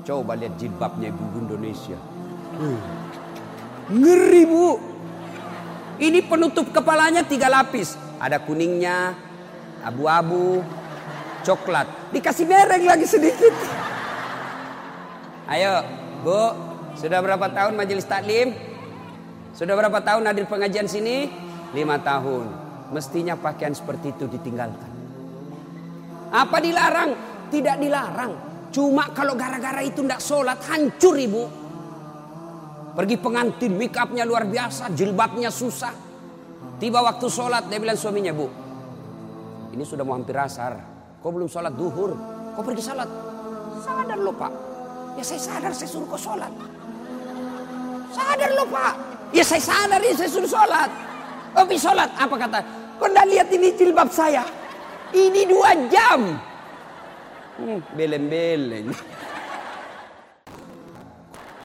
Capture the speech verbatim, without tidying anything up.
Coba lihat jilbabnya ibu Indonesia. Uh. Ngeri bu. Ini penutup kepalanya tiga lapis. Ada kuningnya, abu-abu, coklat. Dikasih mereng lagi sedikit. Ayo bu, sudah berapa tahun majelis taklim? Sudah berapa tahun hadir pengajian sini? Lima tahun. Mestinya pakaian seperti itu ditinggalkan. Apa dilarang? Tidak dilarang. Cuma kalau gara-gara itu tidak sholat, hancur ibu. Pergi pengantin, make upnya luar biasa, jilbabnya susah. Tiba waktu sholat, dia bilang suaminya, bu, ini sudah mau hampir asar. Kau belum sholat duhur, kau pergi sholat. Sadar lo pak. Ya saya sadar, saya suruh kau sholat. Sadar lo pak. Ya saya sadar, ya saya suruh sholat. Oh pergi sholat, apa kata? Kau tidak lihat ini jilbab saya? Ini dua jam. Hmm, beleng-beleng.